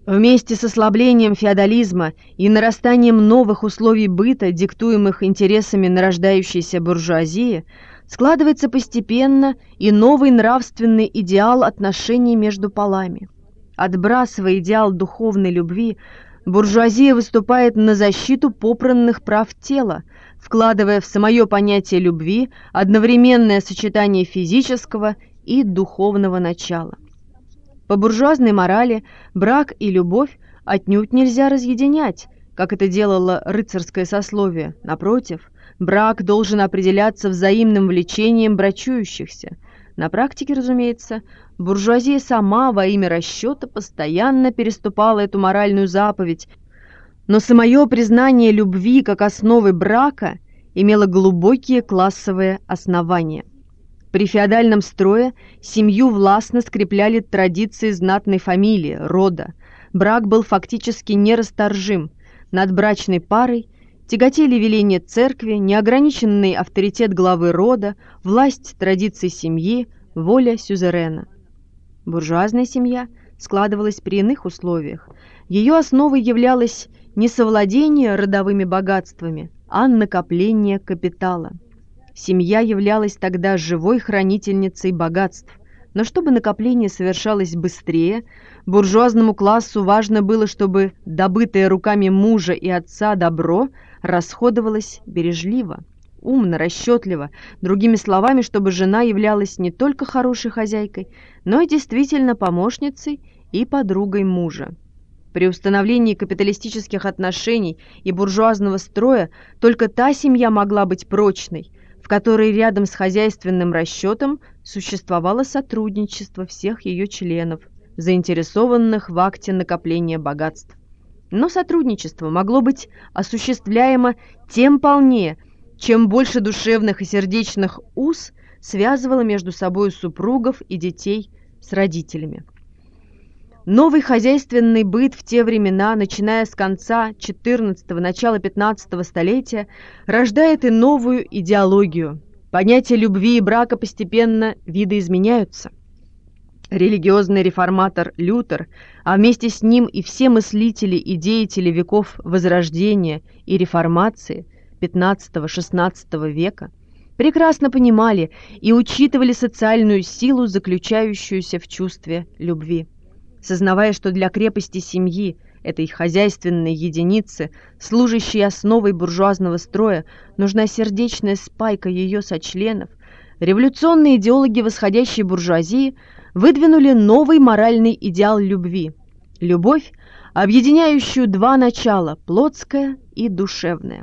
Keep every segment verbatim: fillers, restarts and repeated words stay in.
Вместе с ослаблением феодализма и нарастанием новых условий быта, диктуемых интересами нарождающейся буржуазии, складывается постепенно и новый нравственный идеал отношений между полами. Отбрасывая идеал духовной любви, буржуазия выступает на защиту попранных прав тела, вкладывая в самое понятие любви одновременное сочетание физического и духовного начала. По буржуазной морали брак и любовь отнюдь нельзя разъединять, как это делало рыцарское сословие. Напротив, брак должен определяться взаимным влечением брачующихся. На практике, разумеется, буржуазия сама во имя расчета постоянно переступала эту моральную заповедь, но самое признание любви как основы брака имело глубокие классовые основания. При феодальном строе семью властно скрепляли традиции знатной фамилии, рода. Брак был фактически нерасторжим. Над брачной парой тяготели веления церкви, неограниченный авторитет главы рода, власть традиций семьи, воля сюзерена. Буржуазная семья складывалась при иных условиях. Ее основой являлось не совладение родовыми богатствами, а накопление капитала. Семья являлась тогда живой хранительницей богатств, но чтобы накопление совершалось быстрее, буржуазному классу важно было, чтобы добытое руками мужа и отца добро расходовалось бережливо, умно, расчетливо, другими словами, чтобы жена являлась не только хорошей хозяйкой, но и действительно помощницей и подругой мужа. При установлении капиталистических отношений и буржуазного строя только та семья могла быть прочной, в которой рядом с хозяйственным расчетом существовало сотрудничество всех ее членов, заинтересованных в акте накопления богатств. Но сотрудничество могло быть осуществляемо тем полнее, чем больше душевных и сердечных уз связывало между собой супругов и детей с родителями. Новый хозяйственный быт в те времена, начиная с конца четырнадцатого – начала пятнадцатого столетия, рождает и новую идеологию. Понятия любви и брака постепенно видоизменяются. Религиозный реформатор Лютер, а вместе с ним и все мыслители и деятели веков Возрождения и Реформации пятнадцатого-шестнадцатого века, прекрасно понимали и учитывали социальную силу, заключающуюся в чувстве любви. Сознавая, что для крепости семьи, этой хозяйственной единицы, служащей основой буржуазного строя, нужна сердечная спайка ее сочленов, революционные идеологи восходящей буржуазии выдвинули новый моральный идеал любви. Любовь, объединяющую два начала – плотское и душевное.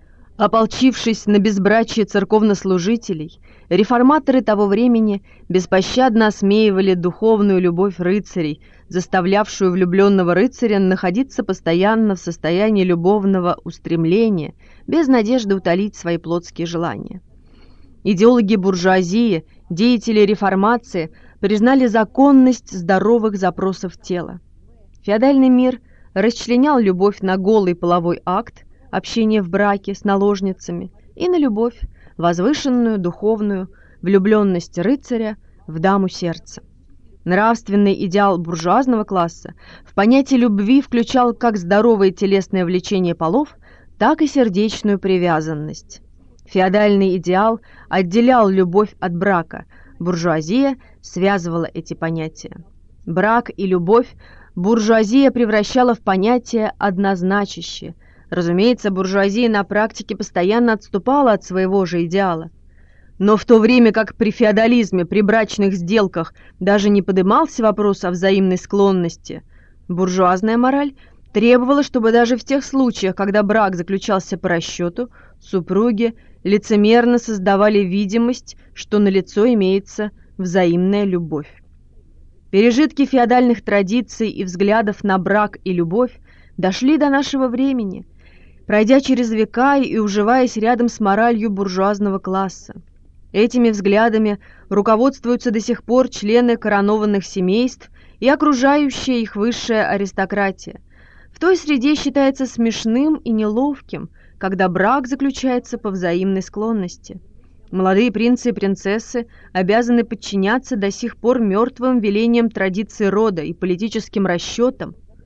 Ополчившись на безбрачие церковнослужителей, реформаторы того времени беспощадно осмеивали духовную любовь рыцарей, заставлявшую влюбленного рыцаря находиться постоянно в состоянии любовного устремления, без надежды утолить свои плотские желания. Идеологи буржуазии, деятели реформации признали законность здоровых запросов тела. Феодальный мир расчленял любовь на голый половой акт, общение в браке с наложницами, и на любовь, возвышенную, духовную, влюбленность рыцаря в даму сердца. Нравственный идеал буржуазного класса в понятие любви включал как здоровое телесное влечение полов, так и сердечную привязанность. Феодальный идеал отделял любовь от брака, буржуазия связывала эти понятия. Брак и любовь буржуазия превращала в понятия однозначащие. Разумеется, буржуазия на практике постоянно отступала от своего же идеала. Но в то время как при феодализме, при брачных сделках даже не подымался вопрос о взаимной склонности, буржуазная мораль требовала, чтобы даже в тех случаях, когда брак заключался по расчету, супруги лицемерно создавали видимость, что налицо имеется взаимная любовь. Пережитки феодальных традиций и взглядов на брак и любовь дошли до нашего времени, пройдя через века и уживаясь рядом с моралью буржуазного класса. Этими взглядами руководствуются до сих пор члены коронованных семейств и окружающая их высшая аристократия. В той среде считается смешным и неловким, когда брак заключается по взаимной склонности. Молодые принцы и принцессы обязаны подчиняться до сих пор мертвым велениям традиций рода и политическим расчетам.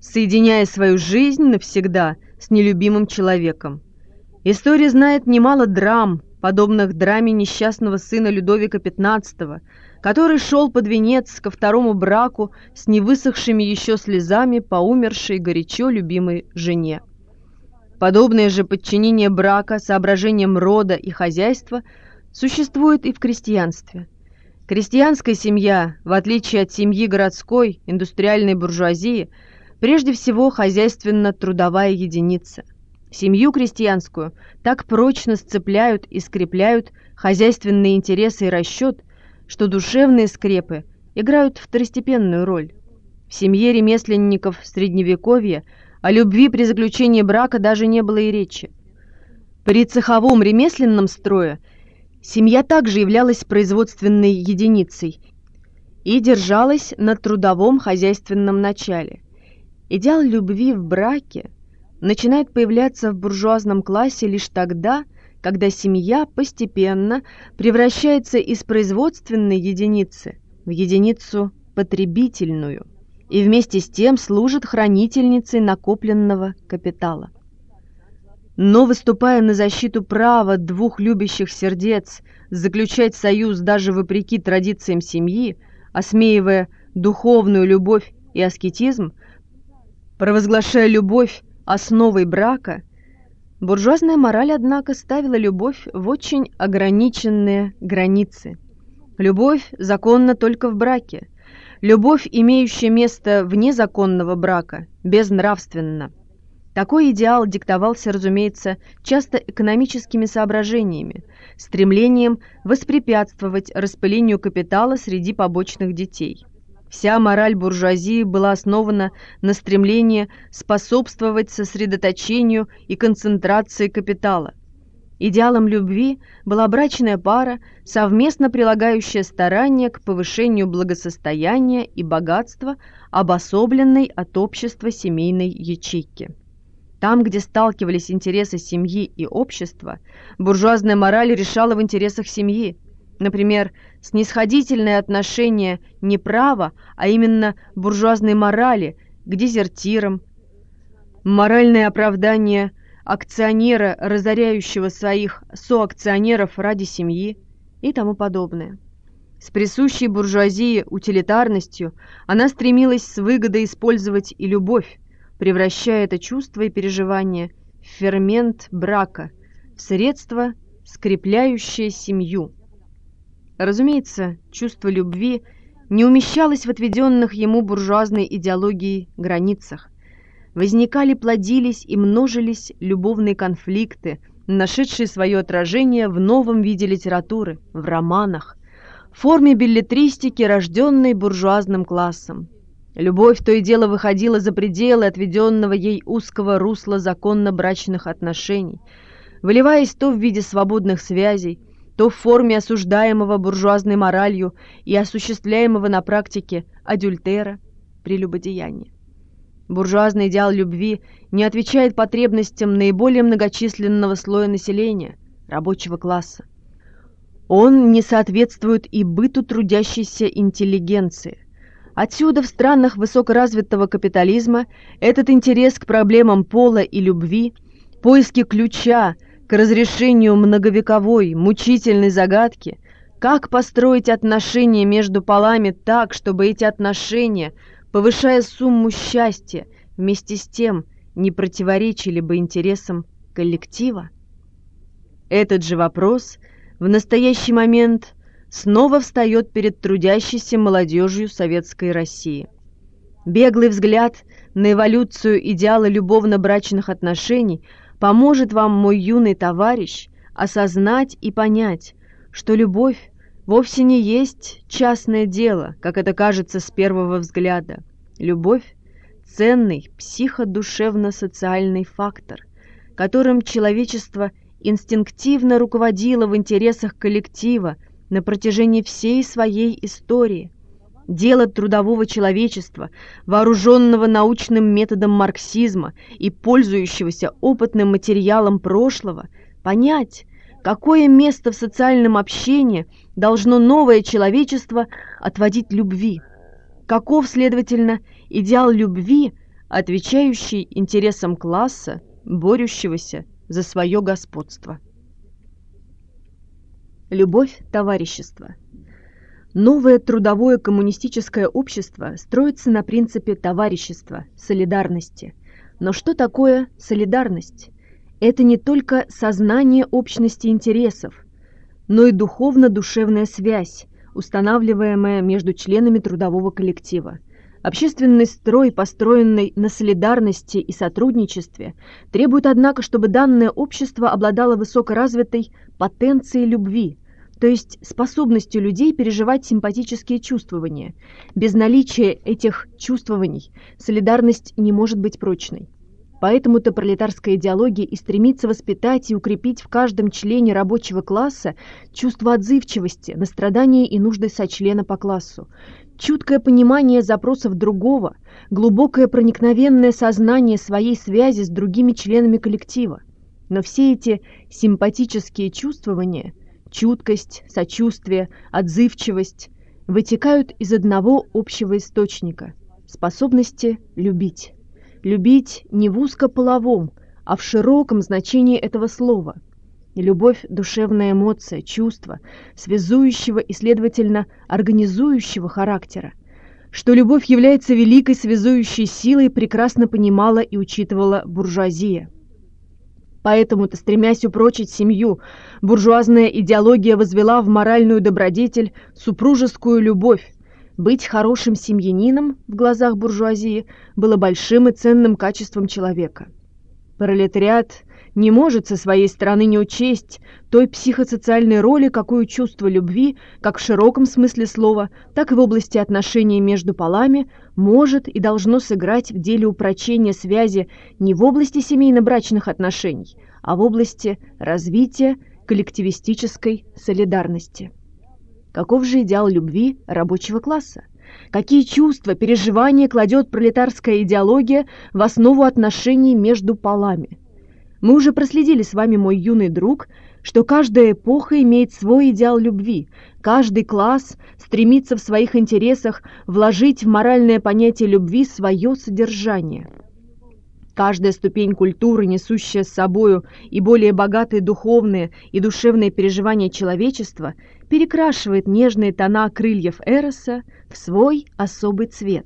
соединяя свою жизнь навсегда с нелюбимым человеком. История знает немало драм, подобных драме несчастного сына Людовика пятнадцатого, который шел под венец ко второму браку с невысохшими еще слезами по умершей горячо любимой жене. Подобное же подчинение брака соображениям рода и хозяйства существует и в крестьянстве. Крестьянская семья, в отличие от семьи городской, индустриальной буржуазии, прежде всего хозяйственно-трудовая единица. Семью крестьянскую так прочно сцепляют и скрепляют хозяйственные интересы и расчет, что душевные скрепы играют второстепенную роль. В семье ремесленников Средневековья о любви при заключении брака даже не было и речи. При цеховом ремесленном строе семья также являлась производственной единицей и держалась на трудовом хозяйственном начале. Идеал любви в браке начинает появляться в буржуазном классе лишь тогда, когда семья постепенно превращается из производственной единицы в единицу потребительную и вместе с тем служит хранительницей накопленного капитала. Но, выступая на защиту права двух любящих сердец заключать союз даже вопреки традициям семьи, осмеивая духовную любовь и аскетизм, провозглашая любовь основой брака, буржуазная мораль, однако, ставила любовь в очень ограниченные границы. Любовь законна только в браке. Любовь, имеющая место вне законного брака, безнравственна. Такой идеал диктовался, разумеется, часто экономическими соображениями, стремлением воспрепятствовать распылению капитала среди побочных детей. Вся мораль буржуазии была основана на стремлении способствовать сосредоточению и концентрации капитала. Идеалом любви была брачная пара, совместно прилагающая старания к повышению благосостояния и богатства, обособленной от общества семейной ячейки. Там, где сталкивались интересы семьи и общества, буржуазная мораль решала в интересах семьи. Например, снисходительное отношение не права, а именно буржуазной морали к дезертирам, моральное оправдание акционера, разоряющего своих соакционеров ради семьи и тому подобное. С присущей буржуазии утилитарностью она стремилась с выгодой использовать и любовь, превращая это чувство и переживание в фермент брака, в средство, скрепляющее семью. Разумеется, чувство любви не умещалось в отведенных ему буржуазной идеологией границах. Возникали, плодились и множились любовные конфликты, нашедшие свое отражение в новом виде литературы, в романах, в форме беллетристики, рожденной буржуазным классом. Любовь то и дело выходила за пределы отведенного ей узкого русла законно-брачных отношений, выливаясь то в виде свободных связей, то в форме осуждаемого буржуазной моралью и осуществляемого на практике адюльтера, прелюбодеяния. Буржуазный идеал любви не отвечает потребностям наиболее многочисленного слоя населения, рабочего класса. Он не соответствует и быту трудящейся интеллигенции. Отсюда в странах высокоразвитого капитализма этот интерес к проблемам пола и любви, поиски ключа к разрешению многовековой, мучительной загадки, как построить отношения между полами так, чтобы эти отношения, повышая сумму счастья, вместе с тем не противоречили бы интересам коллектива? Этот же вопрос в настоящий момент снова встает перед трудящейся молодежью Советской России. Беглый взгляд на эволюцию идеала любовно-брачных отношений поможет вам, мой юный товарищ, осознать и понять, что любовь вовсе не есть частное дело, как это кажется с первого взгляда. Любовь – ценный психодушевно-социальный фактор, которым человечество инстинктивно руководило в интересах коллектива на протяжении всей своей истории. Дело трудового человечества, вооруженного научным методом марксизма и пользующегося опытным материалом прошлого, понять, какое место в социальном общении должно новое человечество отводить любви. Каков, следовательно, идеал любви отвечающий интересам класса, борющегося за свое господство. Любовь товарищества. Новое трудовое коммунистическое общество строится на принципе товарищества, солидарности. Но что такое солидарность? Это не только сознание общности интересов, но и духовно-душевная связь, устанавливаемая между членами трудового коллектива. Общественный строй, построенный на солидарности и сотрудничестве, требует, однако, чтобы данное общество обладало высокоразвитой потенцией любви, то есть способностью людей переживать симпатические чувствования. Без наличия этих чувствований солидарность не может быть прочной. Поэтому-то пролетарская идеология и стремится воспитать и укрепить в каждом члене рабочего класса чувство отзывчивости на страдания и нужды сочлена по классу, чуткое понимание запросов другого, глубокое проникновенное сознание своей связи с другими членами коллектива. Но все эти симпатические чувствования, чуткость, сочувствие, отзывчивость, вытекают из одного общего источника – способности любить. Любить не в узкополовом, а в широком значении этого слова. Любовь – душевная эмоция, чувство, связующего и, следовательно, организующего характера. Что любовь является великой связующей силой, прекрасно понимала и учитывала буржуазия. Поэтому-то, стремясь упрочить семью, буржуазная идеология возвела в моральную добродетель супружескую любовь. Быть хорошим семьянином в глазах буржуазии было большим и ценным качеством человека. Пролетариат не может со своей стороны не учесть той психосоциальной роли, какую чувство любви, как в широком смысле слова, так и в области отношений между полами, может и должно сыграть в деле упрочения связи не в области семейно-брачных отношений, а в области развития коллективистической солидарности. Каков же идеал любви рабочего класса? Какие чувства, переживания кладет пролетарская идеология в основу отношений между полами? Мы уже проследили с вами, мой юный друг, что каждая эпоха имеет свой идеал любви, каждый класс стремится в своих интересах вложить в моральное понятие любви свое содержание. Каждая ступень культуры, несущая с собою и более богатые духовные и душевные переживания человечества, перекрашивает нежные тона крыльев Эроса в свой особый цвет.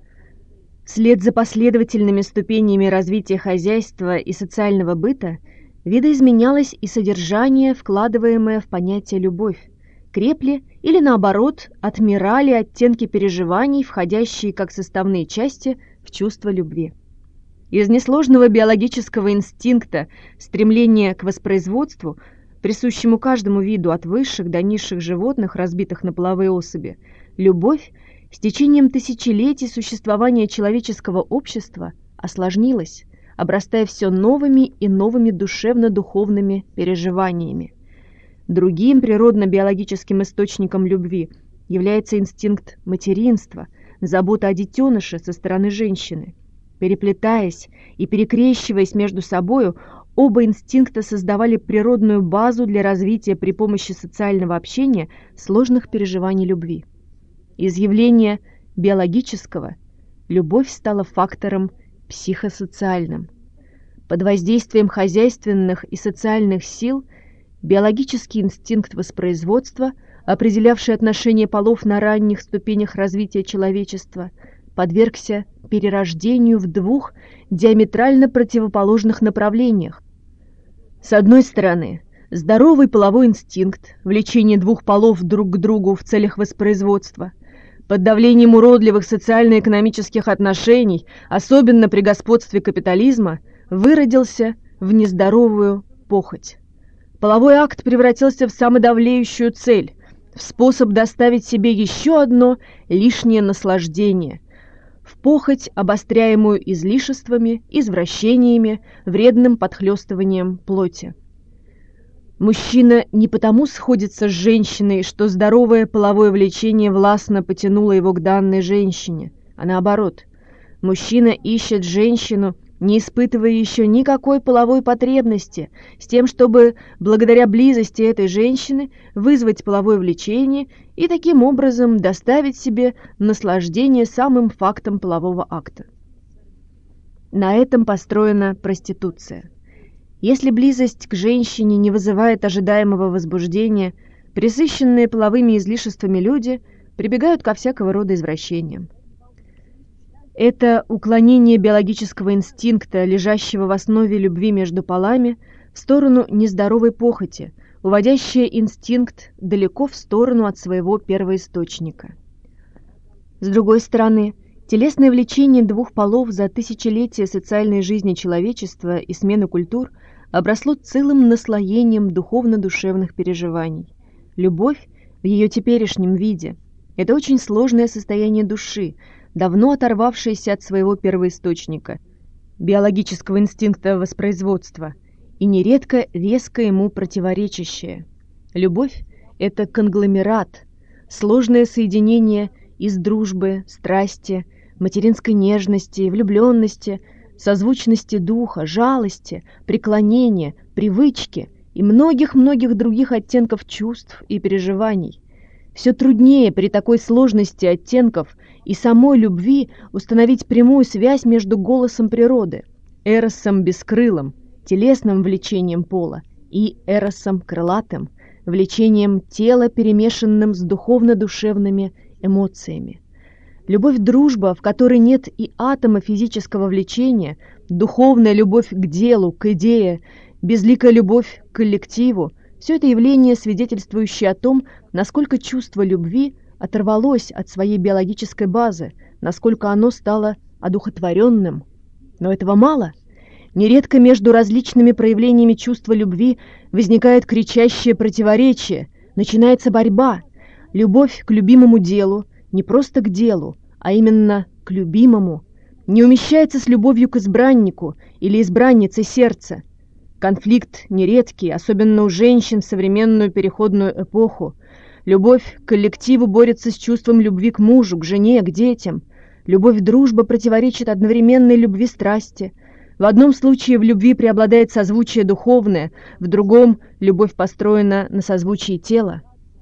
Вслед за последовательными ступенями развития хозяйства и социального быта видоизменялось и содержание, вкладываемое в понятие «любовь». Крепли или, наоборот, отмирали оттенки переживаний, входящие как составные части в чувство любви. Из несложного биологического инстинкта, стремления к воспроизводству, присущему каждому виду от высших до низших животных, разбитых на половые особи, любовь с течением тысячелетий существования человеческого общества осложнилась, обрастая все новыми и новыми душевно-духовными переживаниями. Другим природно-биологическим источником любви является инстинкт материнства, забота о детеныше со стороны женщины. Переплетаясь и перекрещиваясь между собою, оба инстинкта создавали природную базу для развития при помощи социального общения сложных переживаний любви. Из явления биологического любовь стала фактором психосоциальным. Под воздействием хозяйственных и социальных сил биологический инстинкт воспроизводства, определявший отношения полов на ранних ступенях развития человечества, подвергся перерождению в двух диаметрально противоположных направлениях. С одной стороны, здоровый половой инстинкт, влечение двух полов друг к другу в целях воспроизводства, под давлением уродливых социально-экономических отношений, особенно при господстве капитализма, выродился в нездоровую похоть. Половой акт превратился в самодавлеющую цель, в способ доставить себе еще одно лишнее наслаждение, в похоть, обостряемую излишествами, извращениями, вредным подхлёстыванием плоти. Мужчина не потому сходится с женщиной, что здоровое половое влечение властно потянуло его к данной женщине, а наоборот. Мужчина ищет женщину, не испытывая еще никакой половой потребности, с тем, чтобы благодаря близости этой женщины вызвать половое влечение и таким образом доставить себе наслаждение самым фактом полового акта. На этом построена проституция. Если близость к женщине не вызывает ожидаемого возбуждения, пресыщенные половыми излишествами люди прибегают ко всякого рода извращениям. Это уклонение биологического инстинкта, лежащего в основе любви между полами, в сторону нездоровой похоти, уводящее инстинкт далеко в сторону от своего первоисточника. С другой стороны, телесное влечение двух полов за тысячелетия социальной жизни человечества и смены культур обросло целым наслоением духовно-душевных переживаний. Любовь в ее теперешнем виде – это очень сложное состояние души, давно оторвавшееся от своего первоисточника, биологического инстинкта воспроизводства, и нередко резко ему противоречащее. Любовь – это конгломерат, сложное соединение из дружбы, страсти, материнской нежности, влюбленности, созвучности духа, жалости, преклонения, привычки и многих-многих других оттенков чувств и переживаний. Все труднее при такой сложности оттенков и самой любви установить прямую связь между голосом природы, эросом бескрылым, телесным влечением пола, и эросом крылатым, влечением тела, перемешанным с духовно-душевными эмоциями. Любовь-дружба, в которой нет и атома физического влечения, духовная любовь к делу, к идее, безликая любовь к коллективу – все это явление, свидетельствующее о том, насколько чувство любви оторвалось от своей биологической базы, насколько оно стало одухотворенным. Но этого мало. Нередко между различными проявлениями чувства любви возникает кричащее противоречие, начинается борьба. Любовь к любимому делу, не просто к делу, а именно к любимому, не умещается с любовью к избраннику или избраннице сердца. Конфликт нередкий, особенно у женщин в современную переходную эпоху. Любовь к коллективу борется с чувством любви к мужу, к жене, к детям. Любовь-дружба противоречит одновременной любви-страсти. В одном случае в любви преобладает созвучие духовное, в другом любовь построена на созвучии тела.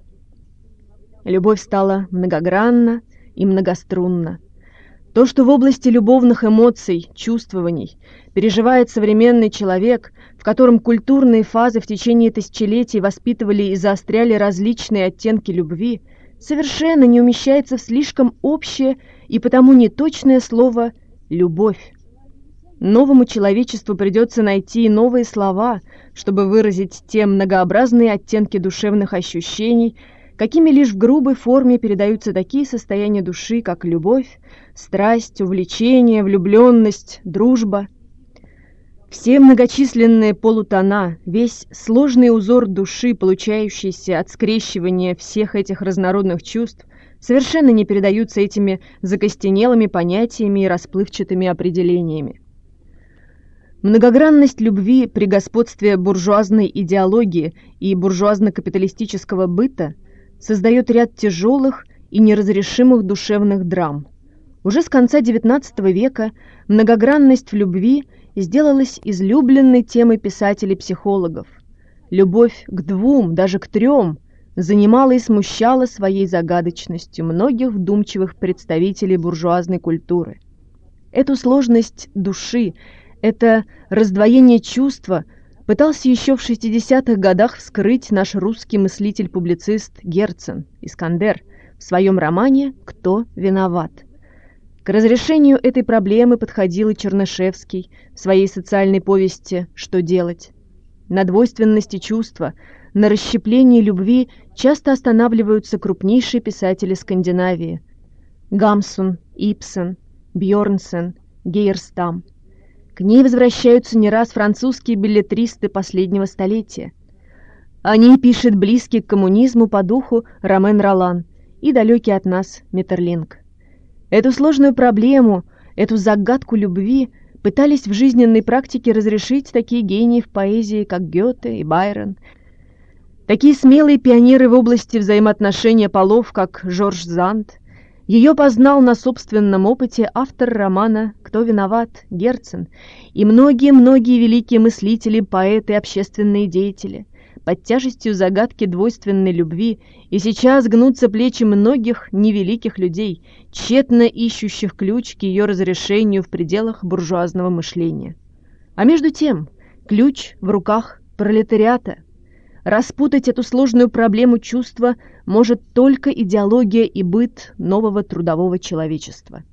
Любовь стала многогранна и многострунна. То, что в области любовных эмоций, чувствований переживает современный человек, в котором культурные фазы в течение тысячелетий воспитывали и заостряли различные оттенки любви, совершенно не умещается в слишком общее и потому неточное слово «любовь». Новому человечеству придется найти новые слова, чтобы выразить те многообразные оттенки душевных ощущений, какими лишь в грубой форме передаются такие состояния души, как любовь, страсть, увлечение, влюбленность, дружба. Все многочисленные полутона, весь сложный узор души, получающийся от скрещивания всех этих разнородных чувств, совершенно не передаются этими закостенелыми понятиями и расплывчатыми определениями. Многогранность любви при господстве буржуазной идеологии и буржуазно-капиталистического быта создает ряд тяжелых и неразрешимых душевных драм. Уже с конца девятнадцатого века многогранность в любви сделалась излюбленной темой писателей-психологов. Любовь к двум, даже к трем, занимала и смущала своей загадочностью многих вдумчивых представителей буржуазной культуры. Эту сложность души, это раздвоение чувства пытался еще в шестидесятых годах вскрыть наш русский мыслитель-публицист Герцен, Искандер, в своем романе «Кто виноват?». К разрешению этой проблемы подходил и Чернышевский в своей социальной повести «Что делать?». На двойственности чувства, на расщеплении любви часто останавливаются крупнейшие писатели Скандинавии – Гамсун, Ибсен, Бьорнсен, Гейерстам. К ней возвращаются не раз французские беллетристы последнего столетия. О ней пишет близкий к коммунизму по духу Ромен Ролан и далекий от нас Метерлинк. Эту сложную проблему, эту загадку любви пытались в жизненной практике разрешить такие гении в поэзии, как Гёте и Байрон, такие смелые пионеры в области взаимоотношения полов, как Жорж Санд. Ее познал на собственном опыте автор романа «Кто виноват?» Герцен и многие-многие великие мыслители, поэты, общественные деятели. под тяжестью загадки двойственной любви, и сейчас гнутся плечи многих невеликих людей, тщетно ищущих ключ к ее разрешению в пределах буржуазного мышления. А между тем, ключ в руках пролетариата. Распутать эту сложную проблему чувства может только идеология и быт нового трудового человечества.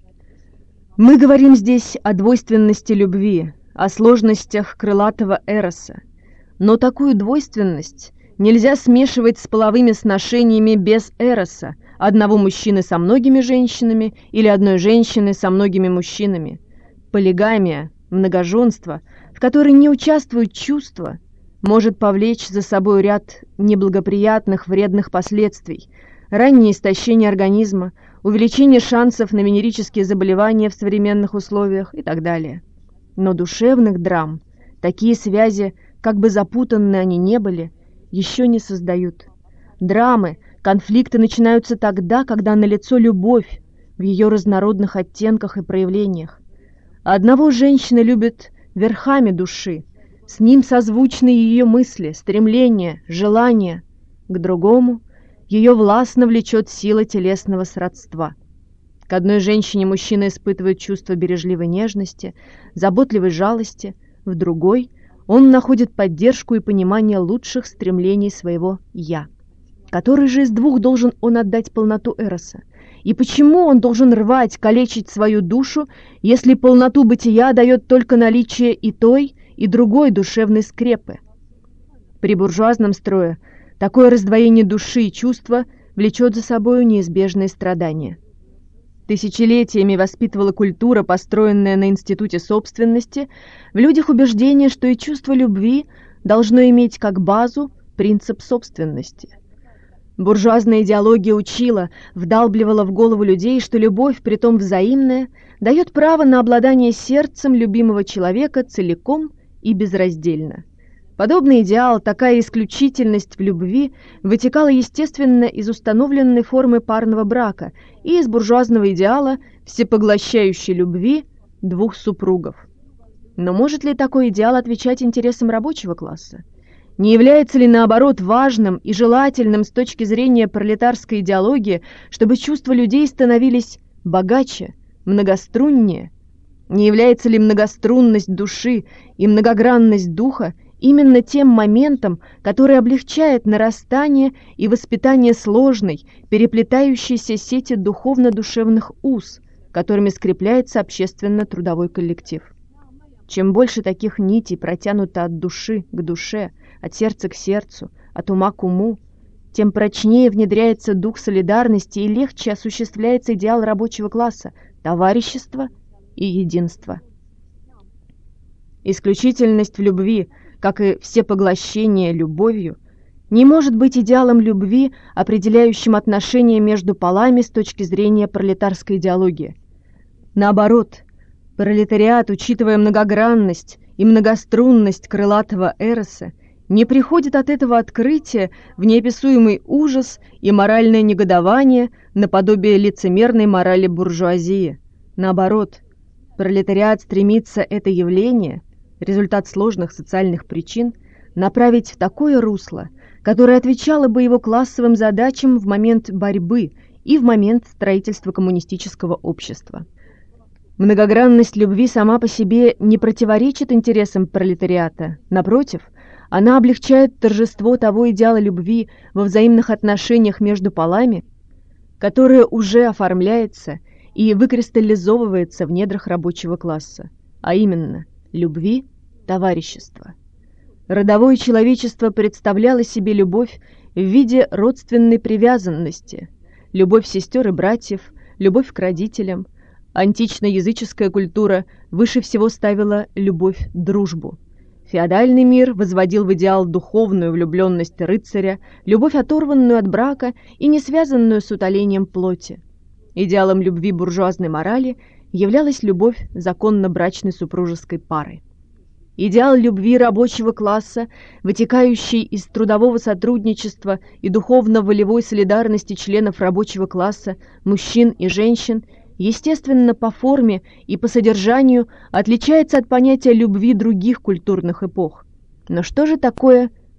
Мы говорим здесь о двойственности любви, о сложностях крылатого эроса. Но такую двойственность нельзя смешивать с половыми сношениями без эроса, одного мужчины со многими женщинами или одной женщины со многими мужчинами. Полигамия, многоженство, в которой не участвуют чувства, может повлечь за собой ряд неблагоприятных вредных последствий: раннее истощение организма, увеличение шансов на венерические заболевания в современных условиях и так далее. Но душевных драм такие связи, как бы запутанны они не были, еще не создают. Драмы, конфликты начинаются тогда, когда налицо любовь в ее разнородных оттенках и проявлениях. Одного женщина любит верхами души, с ним созвучны ее мысли, стремления, желания. К другому ее властно влечет сила телесного сродства. К одной женщине мужчина испытывает чувство бережливой нежности, заботливой жалости, в другой он находит поддержку и понимание лучших стремлений своего «я». Который же из двух должен он отдать полноту эроса? И почему он должен рвать, калечить свою душу, если полноту бытия дает только наличие и той, и другой душевной скрепы? При буржуазном строе такое раздвоение души и чувства влечет за собою неизбежные страдания. Тысячелетиями воспитывала культура, построенная на институте собственности, в людях убеждение, что и чувство любви должно иметь как базу принцип собственности. Буржуазная идеология учила, вдалбливала в голову людей, что любовь, притом взаимная, дает право на обладание сердцем любимого человека целиком и безраздельно. Подобный идеал, такая исключительность в любви вытекала естественно из установленной формы парного брака и из буржуазного идеала всепоглощающей любви двух супругов. Но может ли такой идеал отвечать интересам рабочего класса? Не является ли, наоборот, важным и желательным с точки зрения пролетарской идеологии, чтобы чувства людей становились богаче, многоструннее? Не является ли многострунность души и многогранность духа именно тем моментом, который облегчает нарастание и воспитание сложной, переплетающейся сети духовно-душевных уз, которыми скрепляется общественно-трудовой коллектив? Чем больше таких нитей протянуто от души к душе, от сердца к сердцу, от ума к уму, тем прочнее внедряется дух солидарности и легче осуществляется идеал рабочего класса – товарищества и единства. Исключительность в любви, как и всепоглощение любовью, не может быть идеалом любви, определяющим отношения между полами с точки зрения пролетарской идеологии. Наоборот, пролетариат, учитывая многогранность и многострунность крылатого эроса, не приходит от этого открытия в неописуемый ужас и моральное негодование наподобие лицемерной морали буржуазии. Наоборот, пролетариат стремится это явление, результат сложных социальных причин, направить в такое русло, которое отвечало бы его классовым задачам в момент борьбы и в момент строительства коммунистического общества. Многогранность любви сама по себе не противоречит интересам пролетариата. Напротив, она облегчает торжество того идеала любви во взаимных отношениях между полами, которое уже оформляется и выкристаллизовывается в недрах рабочего класса, а именно любви товарищества. Родовое человечество представляло себе любовь в виде родственной привязанности, любовь сестер и братьев, любовь к родителям. Антично-языческая культура выше всего ставила любовь-дружбу. Феодальный мир возводил в идеал духовную влюбленность рыцаря, любовь, оторванную от брака и не связанную с утолением плоти. Идеалом любви буржуазной морали являлась любовь законно-брачной супружеской пары. Идеал любви рабочего класса, вытекающий из трудового сотрудничества и духовно-волевой солидарности членов рабочего класса, мужчин и женщин, естественно, по форме и по содержанию отличается от понятия любви других культурных эпох. Но что же такое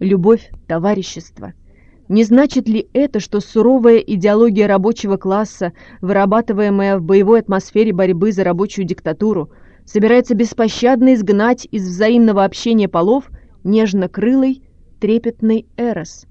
любовь товарищества. Не значит ли это, что суровая идеология рабочего класса, вырабатываемая в боевой атмосфере борьбы за рабочую диктатуру, собирается беспощадно изгнать из взаимного общения полов нежно-крылый, трепетный эрос?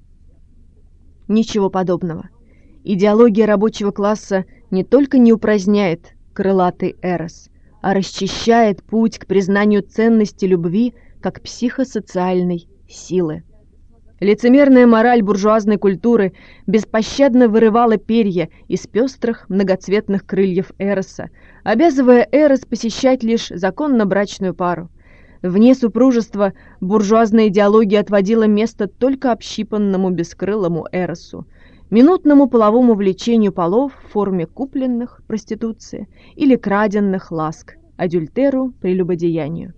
Ничего подобного. Идеология рабочего класса не только не упраздняет крылатый эрос, а расчищает путь к признанию ценности любви как психосоциальной силы. Лицемерная мораль буржуазной культуры беспощадно вырывала перья из пестрых многоцветных крыльев эроса, обязывая эрос посещать лишь законно-брачную пару. Вне супружества буржуазная идеология отводила место только общипанному бескрылому эросу, минутному половому влечению полов в форме купленных, проституции, или краденных ласк, адюльтеру, прелюбодеянию.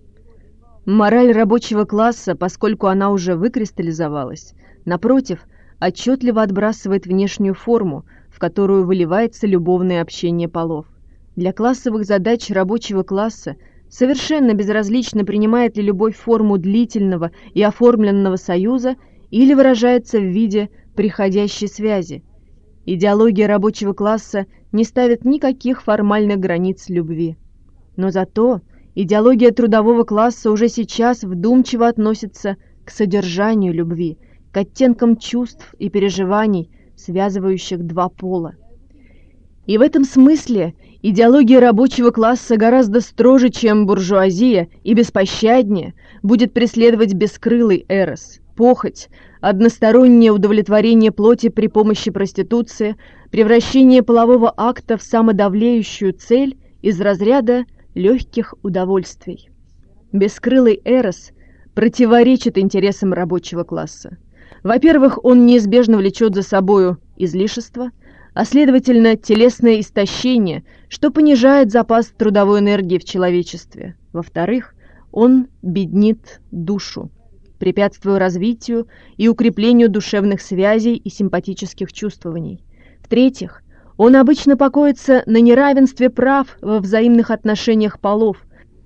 Мораль рабочего класса, поскольку она уже выкристаллизовалась, напротив, отчетливо отбрасывает внешнюю форму, в которую выливается любовное общение полов. Для классовых задач рабочего класса совершенно безразлично, принимает ли любовь форму длительного и оформленного союза или выражается в виде приходящей связи. Идеология рабочего класса не ставит никаких формальных границ любви. Но зато идеология трудового класса уже сейчас вдумчиво относится к содержанию любви, к оттенкам чувств и переживаний, связывающих два пола. И в этом смысле идеология рабочего класса гораздо строже, чем буржуазия, и беспощаднее будет преследовать бескрылый эрос, похоть, одностороннее удовлетворение плоти при помощи проституции, превращение полового акта в самодавлеющую цель из разряда легких удовольствий. Бескрылый эрос противоречит интересам рабочего класса. Во-первых, он неизбежно влечет за собою излишество, а следовательно телесное истощение, что понижает запас трудовой энергии в человечестве. Во-вторых, он беднит душу, препятствуя развитию и укреплению душевных связей и симпатических чувствований. В-третьих, он обычно покоится на неравенстве прав во взаимных отношениях полов,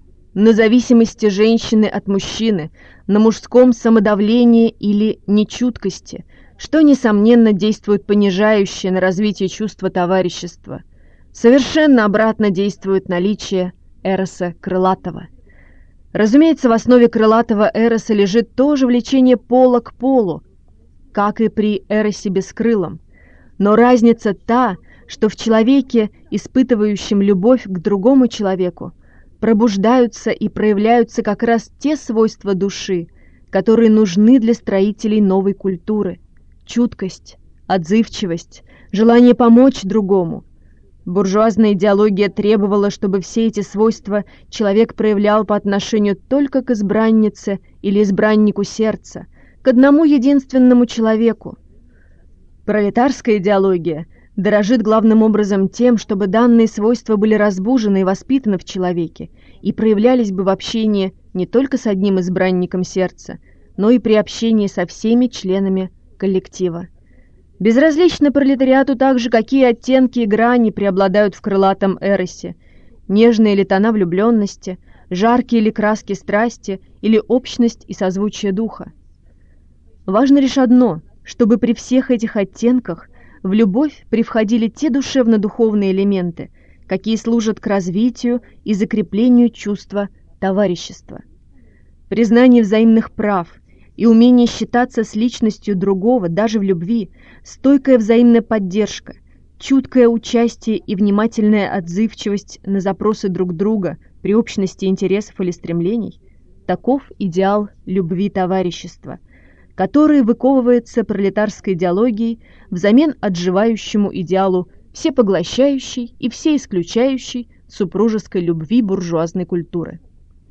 на зависимости женщины от мужчины, на мужском самодавлении или нечуткости, что, несомненно, действует понижающе на развитие чувства товарищества. Совершенно обратно действует наличие эроса крылатого. Разумеется, в основе крылатого эроса лежит тоже влечение пола к полу, как и при эросе бескрылом. Но разница та, что в человеке, испытывающем любовь к другому человеку, пробуждаются и проявляются как раз те свойства души, которые нужны для строителей новой культуры: чуткость, отзывчивость, желание помочь другому. Буржуазная идеология требовала, чтобы все эти свойства человек проявлял по отношению только к избраннице или избраннику сердца, к одному единственному человеку. Пролетарская идеология дорожит главным образом тем, чтобы данные свойства были разбужены и воспитаны в человеке и проявлялись бы в общении не только с одним избранником сердца, но и при общении со всеми членами коллектива. Безразлично пролетариату также, какие оттенки и грани преобладают в крылатом эросе: нежные ли тона влюбленности, жаркие ли краски страсти или общность и созвучие духа. Важно лишь одно, чтобы при всех этих оттенках в любовь привходили те душевно-духовные элементы, какие служат к развитию и закреплению чувства товарищества. Признание взаимных прав и умение считаться с личностью другого даже в любви, стойкая взаимная поддержка, чуткое участие и внимательная отзывчивость на запросы друг друга при общности интересов или стремлений – таков идеал любви товарищества, который выковывается пролетарской идеологией взамен отживающему идеалу всепоглощающей и всеисключающей супружеской любви буржуазной культуры.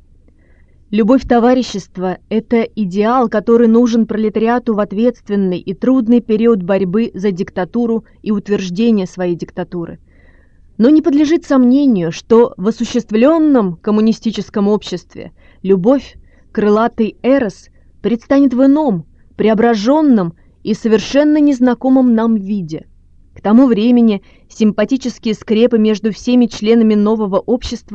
Любовь товарищества – это идеал, который нужен пролетариату в ответственный и трудный период борьбы за диктатуру и утверждения своей диктатуры. Но не подлежит сомнению, что в осуществленном коммунистическом обществе любовь, крылатый эрос, предстанет в ином, преображенном и совершенно незнакомом нам виде. К тому времени симпатические скрепы между всеми членами нового общества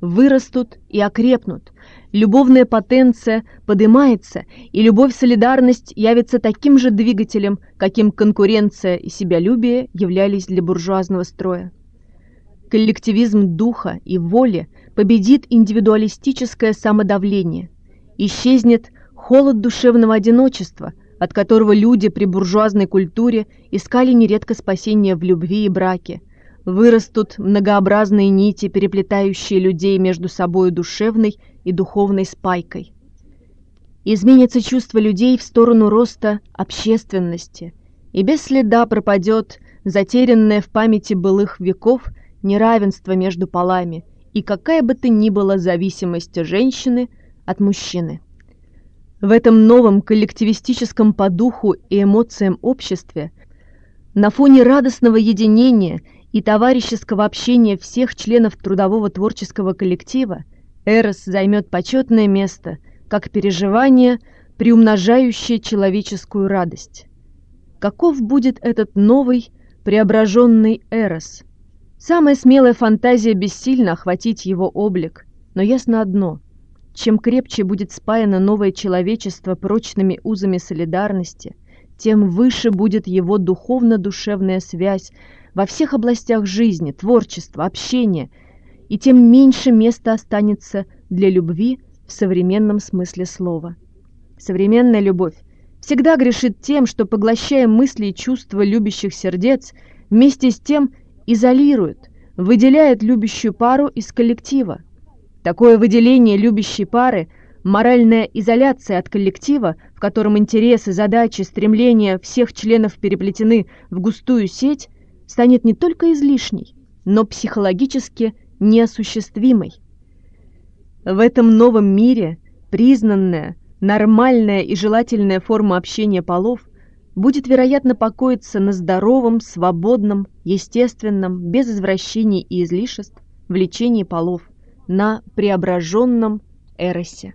вырастут и окрепнут, любовная потенция подымается, и любовь-солидарность явится таким же двигателем, каким конкуренция и себялюбие являлись для буржуазного строя. Коллективизм духа и воли победит индивидуалистическое самодавление, исчезнет холод душевного одиночества, от которого люди при буржуазной культуре искали нередко спасения в любви и браке, вырастут многообразные нити, переплетающие людей между собой душевной и духовной спайкой. Изменится чувство людей в сторону роста общественности, и без следа пропадет затерянное в памяти былых веков неравенство между полами и какая бы то ни была зависимость женщины от мужчины. В этом новом коллективистическом по духу и эмоциям обществе, на фоне радостного единения и товарищеского общения всех членов трудового творческого коллектива, Эрос займет почетное место как переживание, приумножающее человеческую радость. Каков будет этот новый, преображенный Эрос? Самая смелая фантазия бессильна охватить его облик, но ясно одно: чем крепче будет спаяно новое человечество прочными узами солидарности, тем выше будет его духовно-душевная связь во всех областях жизни, творчества, общения, и тем меньше места останется для любви в современном смысле слова. Современная любовь всегда грешит тем, что, поглощая мысли и чувства любящих сердец, вместе с тем изолирует, выделяет любящую пару из коллектива. Такое выделение любящей пары, моральная изоляция от коллектива, в котором интересы, задачи, стремления всех членов переплетены в густую сеть, станет не только излишней, но психологически неосуществимой. В этом новом мире признанная, нормальная и желательная форма общения полов будет, вероятно, покоиться на здоровом, свободном, естественном, без извращений и излишеств, влечении полов, на преображенном эросе.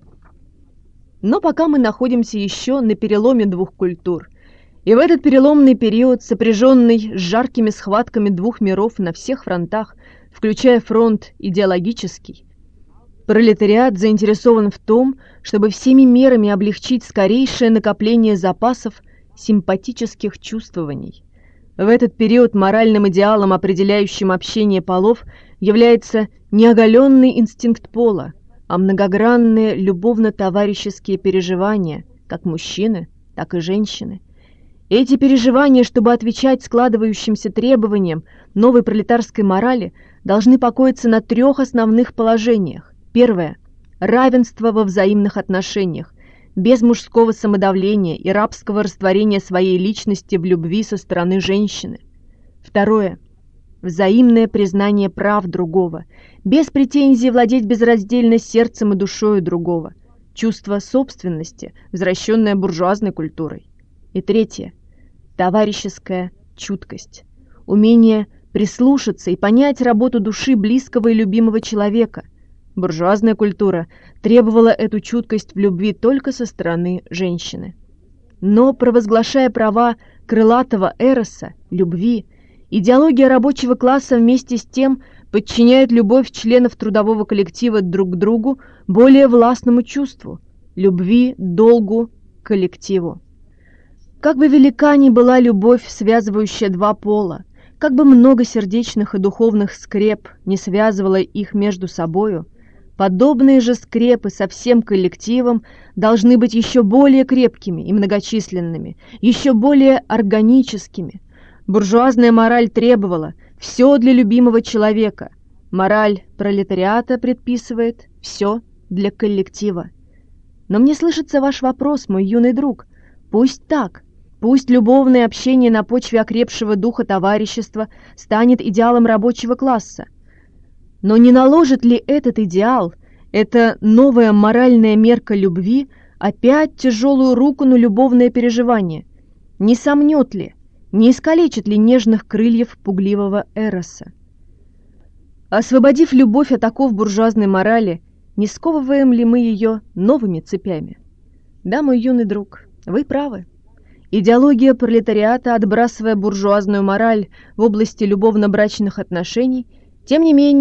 Но пока мы находимся еще на переломе двух культур, и в этот переломный период, сопряженный с жаркими схватками двух миров на всех фронтах, включая фронт идеологический, пролетариат заинтересован в том, чтобы всеми мерами облегчить скорейшее накопление запасов симпатических чувствований. В этот период моральным идеалом, определяющим общение полов, является не оголенный инстинкт пола, а многогранные любовно-товарищеские переживания, как мужчины, так и женщины. Эти переживания, чтобы отвечать складывающимся требованиям новой пролетарской морали, должны покоиться на трех основных положениях. Первое – равенство во взаимных отношениях, без мужского самодавления и рабского растворения своей личности в любви со стороны женщины. Второе – взаимное признание прав другого, без претензий владеть безраздельно сердцем и душою другого, чувство собственности, возвращенное буржуазной культурой. И третье – товарищеская чуткость, умение прислушаться и понять работу души близкого и любимого человека. Буржуазная культура требовала эту чуткость в любви только со стороны женщины. Но, провозглашая права крылатого эроса, любви, идеология рабочего класса вместе с тем подчиняет любовь членов трудового коллектива друг к другу более властному чувству – любви, долгу, коллективу. Как бы велика ни была любовь, связывающая два пола, как бы много сердечных и духовных скреп не связывало их между собою, подобные же скрепы со всем коллективом должны быть еще более крепкими и многочисленными, еще более органическими. Буржуазная мораль требовала все для любимого человека. Мораль пролетариата предписывает все для коллектива. Но мне слышится ваш вопрос, мой юный друг. Пусть так. Пусть любовное общение на почве окрепшего духа товарищества станет идеалом рабочего класса. Но не наложит ли этот идеал, эта новая моральная мерка любви, опять тяжелую руку на любовное переживание? Не сомнет ли, не искалечит ли нежных крыльев пугливого эроса? Освободив любовь от оков буржуазной морали, не сковываем ли мы ее новыми цепями? Да, мой юный друг, вы правы. Идеология пролетариата, отбрасывая буржуазную мораль в области любовно-брачных отношений, тем не менее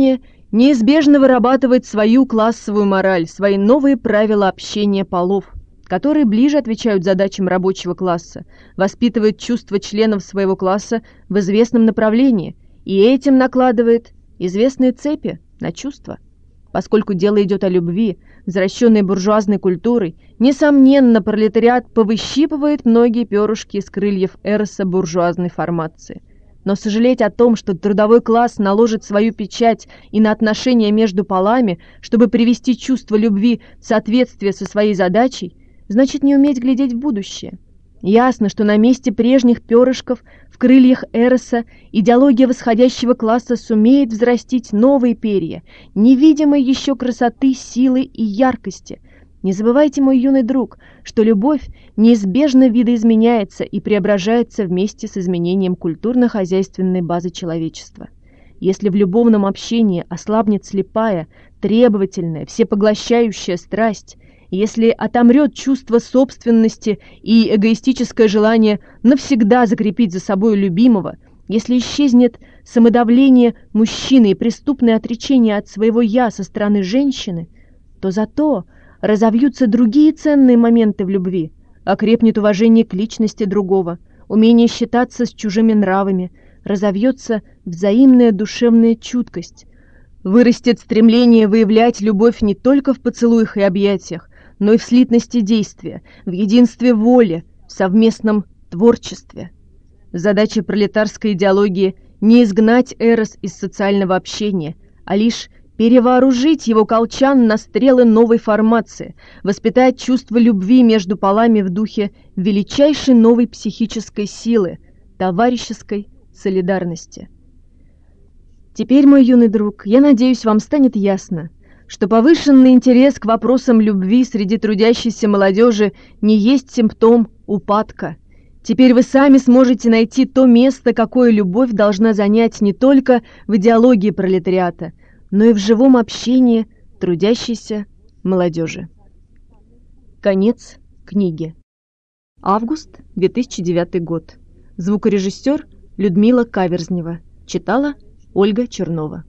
неизбежно вырабатывает свою классовую мораль, свои новые правила общения полов, которые ближе отвечают задачам рабочего класса, воспитывает чувства членов своего класса в известном направлении и этим накладывает известные цепи на чувства. Поскольку дело идет о любви, взращенной буржуазной культурой, несомненно, пролетариат повыщипывает многие перышки из крыльев эроса буржуазной формации. Но сожалеть о том, что трудовой класс наложит свою печать и на отношения между полами, чтобы привести чувство любви в соответствие со своей задачей, значит не уметь глядеть в будущее. Ясно, что на месте прежних перышков в крыльях эроса идеология восходящего класса сумеет взрастить новые перья, невидимой еще красоты, силы и яркости. Не забывайте, мой юный друг, что любовь неизбежно видоизменяется и преображается вместе с изменением культурно-хозяйственной базы человечества. Если в любовном общении ослабнет слепая, требовательная, всепоглощающая страсть, если отомрет чувство собственности и эгоистическое желание навсегда закрепить за собой любимого, если исчезнет самодавление мужчины и преступное отречение от своего «я» со стороны женщины, то зато разовьются другие ценные моменты в любви, окрепнет уважение к личности другого, умение считаться с чужими нравами, разовьется взаимная душевная чуткость, вырастет стремление выявлять любовь не только в поцелуях и объятиях, но и в слитности действия, в единстве воли, в совместном творчестве. Задача пролетарской идеологии не изгнать эрос из социального общения, а лишь перевооружить его колчан на стрелы новой формации, воспитать чувство любви между полами в духе величайшей новой психической силы, товарищеской солидарности. Теперь, мой юный друг, я надеюсь, вам станет ясно, что повышенный интерес к вопросам любви среди трудящейся молодежи не есть симптом упадка. Теперь вы сами сможете найти то место, какое любовь должна занять не только в идеологии пролетариата, но и в живом общении трудящейся молодежи. Конец книги. Август две тысячи девятый год. Звукорежиссер Людмила Каверзнева. Читала Ольга Чернова.